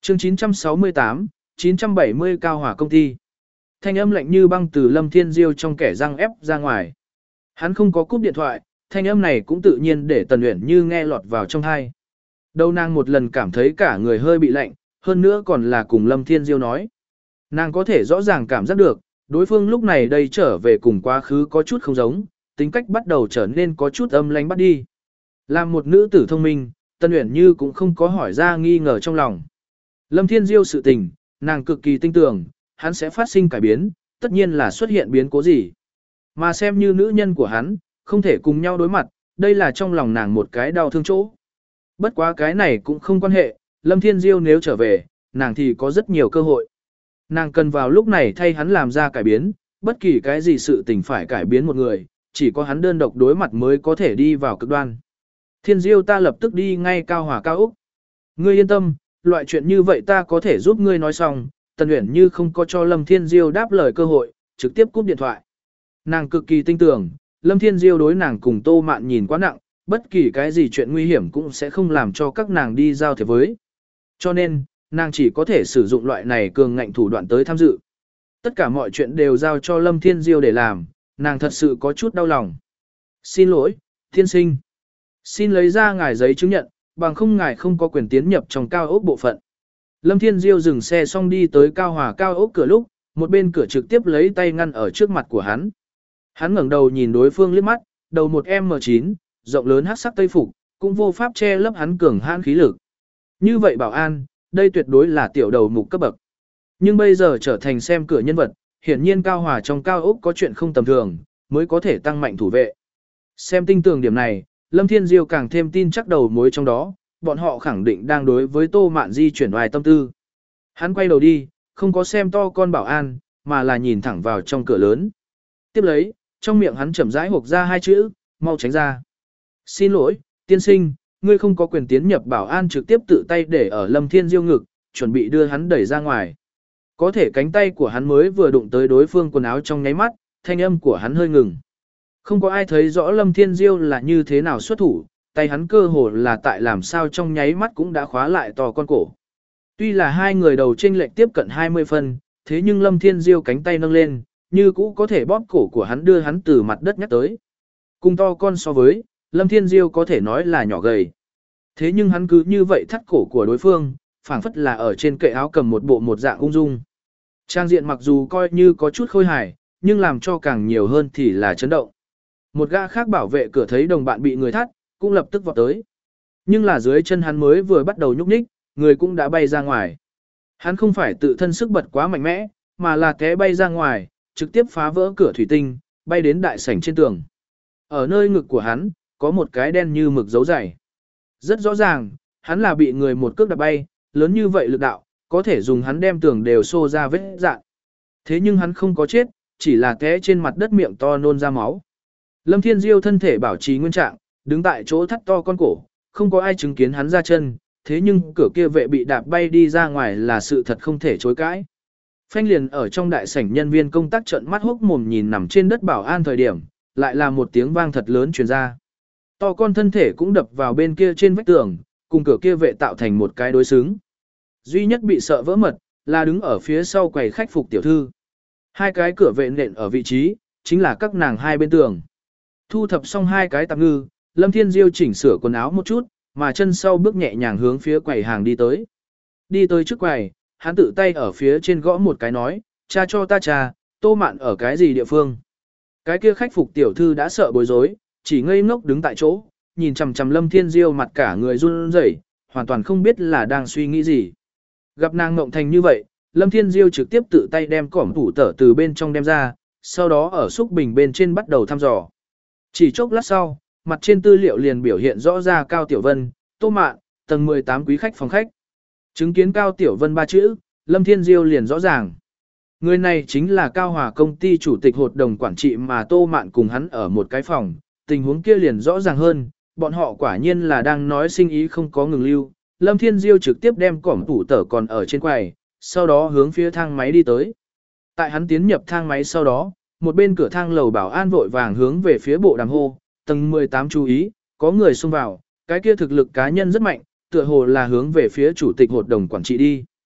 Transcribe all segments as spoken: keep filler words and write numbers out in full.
Chương chín trăm sáu mươi tám, chín trăm bảy mươi Cao Hỏa công ty. Thanh âm lạnh như băng từ Lâm Thiên Diêu trong kẻ răng ép ra ngoài. Hắn không có cúp điện thoại, thanh âm này cũng tự nhiên để Tần Uyển Như nghe lọt vào trong tai. Đầu nàng một lần cảm thấy cả người hơi bị lạnh, hơn nữa còn là cùng Lâm Thiên Diêu nói. Nàng có thể rõ ràng cảm giác được, đối phương lúc này đây trở về cùng quá khứ có chút không giống, tính cách bắt đầu trở nên có chút âm lãnh bắt đi. Làm một nữ tử thông minh, Tần Uyển Như cũng không có hỏi ra nghi ngờ trong lòng. Lâm Thiên Diêu sự tình, nàng cực kỳ tin tưởng, hắn sẽ phát sinh cải biến, tất nhiên là xuất hiện biến cố gì. Mà xem như nữ nhân của hắn, không thể cùng nhau đối mặt, đây là trong lòng nàng một cái đau thương chỗ. Bất quá cái này cũng không quan hệ, Lâm Thiên Diêu nếu trở về, nàng thì có rất nhiều cơ hội. Nàng cần vào lúc này thay hắn làm ra cải biến, bất kỳ cái gì sự tình phải cải biến một người, chỉ có hắn đơn độc đối mặt mới có thể đi vào cực đoan. Thiên Diêu ta lập tức đi ngay Cao Hỏa cao Úc. Ngươi yên tâm, loại chuyện như vậy ta có thể giúp ngươi nói xong. Tần Uyển Như không có cho Lâm Thiên Diêu đáp lời cơ hội, trực tiếp cúp điện thoại. Nàng cực kỳ tin tưởng, Lâm Thiên Diêu đối nàng cùng Tô Mạn nhìn quá nặng, bất kỳ cái gì chuyện nguy hiểm cũng sẽ không làm cho các nàng đi giao thiệp với. Cho nên, nàng chỉ có thể sử dụng loại này cường ngạnh thủ đoạn tới tham dự. Tất cả mọi chuyện đều giao cho Lâm Thiên Diêu để làm, nàng thật sự có chút đau lòng. Xin lỗi, thiên sinh. Xin lấy ra ngài giấy chứng nhận, bằng không ngài không có quyền tiến nhập trong cao ốc bộ phận. Lâm Thiên Diêu dừng xe xong đi tới Cao Hỏa cao ốc cửa lúc, một bên cửa trực tiếp lấy tay ngăn ở trước mặt của hắn. Hắn ngẩng đầu nhìn đối phương liếc mắt, đầu một em em chín, rộng lớn hắc sắc tây phục, cũng vô pháp che lấp hắn cường hãn khí lực. Như vậy bảo an, đây tuyệt đối là tiểu đầu mục cấp bậc. Nhưng bây giờ trở thành xem cửa nhân vật, hiển nhiên Cao Hỏa trong cao ốc có chuyện không tầm thường, mới có thể tăng mạnh thủ vệ. Xem tinh tường điểm này, Lâm Thiên Diêu càng thêm tin chắc đầu mối trong đó, bọn họ khẳng định đang đối với Tô Mạn Di chuyển vài tâm tư. Hắn quay đầu đi, không có xem to con bảo an, mà là nhìn thẳng vào trong cửa lớn. Tiếp lấy, trong miệng hắn chậm rãi hộc ra hai chữ, mau tránh ra. Xin lỗi, tiên sinh, ngươi không có quyền tiến nhập. Bảo an trực tiếp tự tay để ở Lâm Thiên Diêu ngực, chuẩn bị đưa hắn đẩy ra ngoài. Có thể cánh tay của hắn mới vừa đụng tới đối phương quần áo trong nháy mắt, thanh âm của hắn hơi ngừng. Không có ai thấy rõ Lâm Thiên Diêu là như thế nào xuất thủ, tay hắn cơ hồ là tại làm sao trong nháy mắt cũng đã khóa lại to con cổ. Tuy là hai người đầu chênh lệch tiếp cận hai mươi phân, thế nhưng Lâm Thiên Diêu cánh tay nâng lên, như cũ có thể bóp cổ của hắn đưa hắn từ mặt đất nhắc tới. Cùng to con so với, Lâm Thiên Diêu có thể nói là nhỏ gầy. Thế nhưng hắn cứ như vậy thắt cổ của đối phương, phảng phất là ở trên kệ áo cầm một bộ một dạng ung dung. Trang diện mặc dù coi như có chút khôi hài, nhưng làm cho càng nhiều hơn thì là chấn động. Một gã khác bảo vệ cửa thấy đồng bạn bị người thắt, cũng lập tức vọt tới. Nhưng là dưới chân hắn mới vừa bắt đầu nhúc nhích, người cũng đã bay ra ngoài. Hắn không phải tự thân sức bật quá mạnh mẽ, mà là té bay ra ngoài, trực tiếp phá vỡ cửa thủy tinh, bay đến đại sảnh trên tường. Ở nơi ngực của hắn, có một cái đen như mực dấu dày. Rất rõ ràng, hắn là bị người một cước đạp bay, lớn như vậy lực đạo, có thể dùng hắn đem tường đều xô ra vết dạn. Thế nhưng hắn không có chết, chỉ là té trên mặt đất miệng to nôn ra máu. Lâm Thiên Diêu thân thể bảo trì nguyên trạng, đứng tại chỗ thắt to con cổ, không có ai chứng kiến hắn ra chân, thế nhưng cửa kia vệ bị đạp bay đi ra ngoài là sự thật không thể chối cãi. Phanh liền ở trong đại sảnh nhân viên công tác trợn mắt hốc mồm nhìn nằm trên đất bảo an thời điểm, lại là một tiếng vang thật lớn truyền ra. To con thân thể cũng đập vào bên kia trên vách tường, cùng cửa kia vệ tạo thành một cái đối xứng. Duy nhất bị sợ vỡ mật, là đứng ở phía sau quầy khách phục tiểu thư. Hai cái cửa vệ nện ở vị trí, chính là các nàng hai bên tường. Thu thập xong hai cái tạp ngư, Lâm Thiên Diêu chỉnh sửa quần áo một chút, mà chân sau bước nhẹ nhàng hướng phía quầy hàng đi tới. Đi tới trước quầy, hắn tự tay ở phía trên gõ một cái nói, cha cho ta cha, Tô Mạn ở cái gì địa phương. Cái kia khách phục tiểu thư đã sợ bối rối, chỉ ngây ngốc đứng tại chỗ, nhìn chằm chằm Lâm Thiên Diêu mặt cả người run rẩy, hoàn toàn không biết là đang suy nghĩ gì. Gặp nàng ngộng thành như vậy, Lâm Thiên Diêu trực tiếp tự tay đem cỏm tủ tở từ bên trong đem ra, sau đó ở xúc bình bên trên bắt đầu thăm dò. Chỉ chốc lát sau, mặt trên tư liệu liền biểu hiện rõ ra Cao Tiểu Vân, Tô Mạn, tầng mười tám quý khách phòng khách. Chứng kiến Cao Tiểu Vân ba chữ, Lâm Thiên Diêu liền rõ ràng. Người này chính là Cao Hỏa công ty chủ tịch hội đồng quản trị mà Tô Mạn cùng hắn ở một cái phòng, tình huống kia liền rõ ràng hơn, bọn họ quả nhiên là đang nói sinh ý không có ngừng lưu. Lâm Thiên Diêu trực tiếp đem cỏm tủ tở còn ở trên quầy, sau đó hướng phía thang máy đi tới. Tại hắn tiến nhập thang máy sau đó, một bên cửa thang lầu bảo an vội vàng hướng về phía bộ đàm hô, tầng mười tám chú ý, có người xông vào, cái kia thực lực cá nhân rất mạnh, tựa hồ là hướng về phía chủ tịch hội đồng quản trị đi.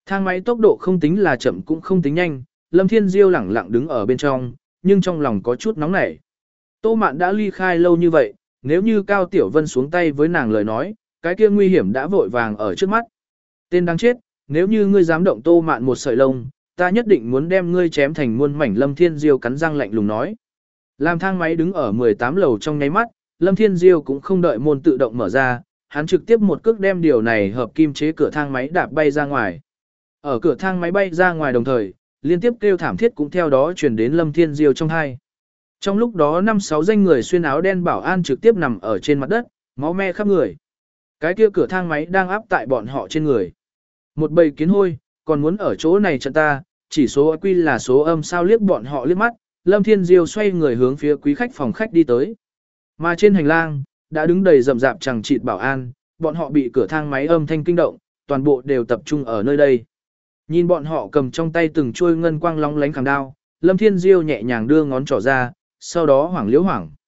Thang máy tốc độ không tính là chậm cũng không tính nhanh, Lâm Thiên Diêu lẳng lặng đứng ở bên trong, nhưng trong lòng có chút nóng nảy. Tô Mạn đã ly khai lâu như vậy, nếu như Cao Tiểu Vân xuống tay với nàng lời nói, cái kia nguy hiểm đã vội vàng ở trước mắt. Tên đáng chết, nếu như ngươi dám động Tô Mạn một sợi lông, ta nhất định muốn đem ngươi chém thành muôn mảnh. Lâm Thiên Diêu cắn răng lạnh lùng nói. Làm thang máy đứng ở mười tám lầu trong nháy mắt, Lâm Thiên Diêu cũng không đợi môn tự động mở ra, hắn trực tiếp một cước đem điều này hợp kim chế cửa thang máy đạp bay ra ngoài. Ở cửa thang máy bay ra ngoài đồng thời, liên tiếp kêu thảm thiết cũng theo đó truyền đến Lâm Thiên Diêu trong hai. Trong lúc đó năm sáu danh người xuyên áo đen bảo an trực tiếp nằm ở trên mặt đất, máu me khắp người. Cái kia cửa thang máy đang áp tại bọn họ trên người. Một bầy kiến hôi, còn muốn ở chỗ này trận ta, chỉ số quy là số âm sao liếc bọn họ liếc mắt, Lâm Thiên Diêu xoay người hướng phía quý khách phòng khách đi tới. Mà trên hành lang, đã đứng đầy rậm rạp chằng chịt bảo an, bọn họ bị cửa thang máy âm thanh kinh động, toàn bộ đều tập trung ở nơi đây. Nhìn bọn họ cầm trong tay từng chuôi ngân quang lóng lánh khảm đao, Lâm Thiên Diêu nhẹ nhàng đưa ngón trỏ ra, sau đó hoảng liễu hoảng.